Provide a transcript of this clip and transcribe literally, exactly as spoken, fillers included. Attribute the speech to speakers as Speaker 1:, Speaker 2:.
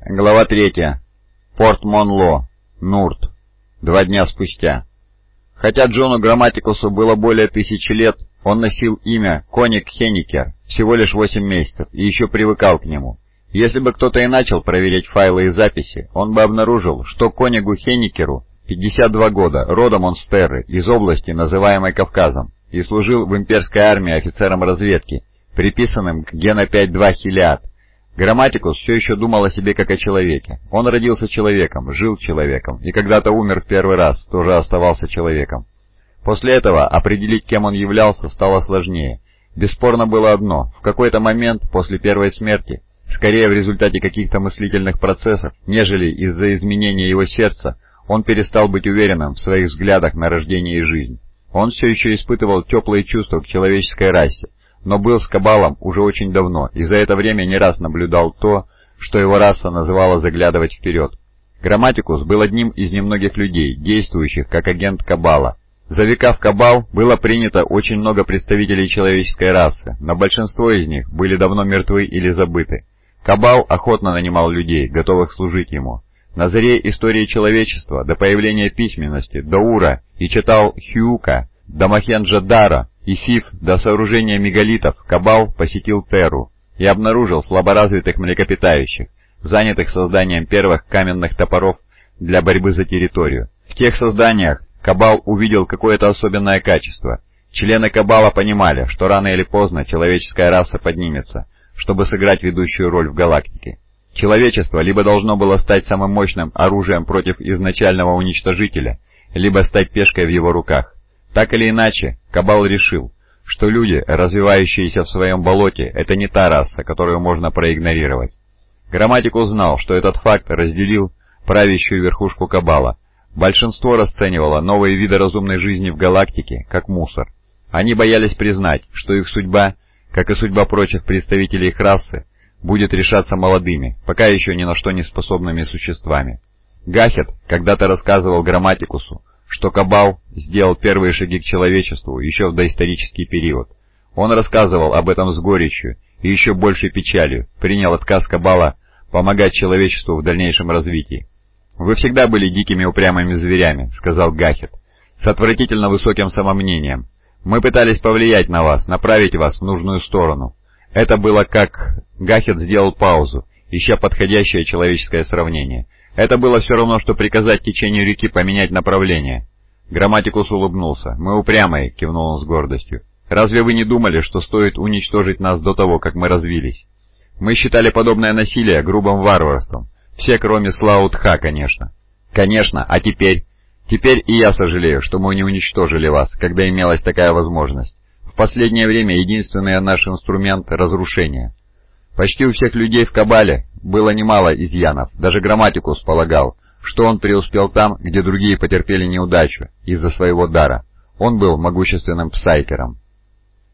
Speaker 1: Глава третья. Порт Монло, Нурт. Два дня спустя. Хотя Джону Грамматикусу было более тысячи лет, он носил имя Коник Хенникер всего лишь восемь месяцев и еще привыкал к нему. Если бы кто-то и начал проверять файлы и записи, он бы обнаружил, что Конигу Хенникеру пятьдесят два года, родом он с Терры, из области, называемой Кавказом, и служил в имперской армии офицером разведки, приписанным к Гена пять два Хилиад. Грамматикус все еще думал о себе как о человеке. Он родился человеком, жил человеком, и когда-то умер в первый раз, тоже оставался человеком. После этого определить, кем он являлся, стало сложнее. Бесспорно было одно: в какой-то момент после первой смерти, скорее в результате каких-то мыслительных процессов, нежели из-за изменения его сердца, он перестал быть уверенным в своих взглядах на рождение и жизнь. Он все еще испытывал теплые чувства к человеческой расе, но был с Кабалом уже очень давно, и за это время не раз наблюдал то, что его раса называла заглядывать вперед. Грамматикус был одним из немногих людей, действующих как агент Кабала. За века в Кабал было принято очень много представителей человеческой расы, но большинство из них были давно мертвы или забыты. Кабал охотно нанимал людей, готовых служить ему. На заре истории человечества, до появления письменности, до Ура и читал Хьюка, до Мохенджо-Даро и Фиф, до сооружения мегалитов, Кабал посетил Терру и обнаружил слаборазвитых млекопитающих, занятых созданием первых каменных топоров для борьбы за территорию. В тех созданиях Кабал увидел какое-то особенное качество. Члены Кабала понимали, что рано или поздно человеческая раса поднимется, чтобы сыграть ведущую роль в галактике. Человечество либо должно было стать самым мощным оружием против изначального уничтожителя, либо стать пешкой в его руках. Так или иначе, Кабал решил, что люди, развивающиеся в своем болоте, это не та раса, которую можно проигнорировать. Грамматикус знал, что этот факт разделил правящую верхушку Кабала. Большинство расценивало новые виды разумной жизни в галактике как мусор. Они боялись признать, что их судьба, как и судьба прочих представителей их расы, будет решаться молодыми, пока еще ни на что не способными существами. Гахет когда-то рассказывал Грамматикусу, что Кабал сделал первые шаги к человечеству еще в доисторический период. Он рассказывал об этом с горечью и еще большей печалью, принял отказ Кабала помогать человечеству в дальнейшем развитии. «Вы всегда были дикими упрямыми зверями», — сказал Гахет, с отвратительно высоким самомнением. «Мы пытались повлиять на вас, направить вас в нужную сторону». Это было как... Гахет сделал паузу, ища подходящее человеческое сравнение. Это было все равно, что приказать течению реки поменять направление. Грамматикус улыбнулся. «Мы упрямые», — кивнул он с гордостью. «Разве вы не думали, что стоит уничтожить нас до того, как мы развились? Мы считали подобное насилие грубым варварством. Все, кроме Слаут-Ха, конечно». «Конечно, а теперь?» «Теперь и я сожалею, что мы не уничтожили вас, когда имелась такая возможность. В последнее время единственный наш инструмент — разрушение». Почти у всех людей в Кабале было немало изъянов. Даже Грамматикус полагал, что он преуспел там, где другие потерпели неудачу из-за своего дара. Он был могущественным псайкером.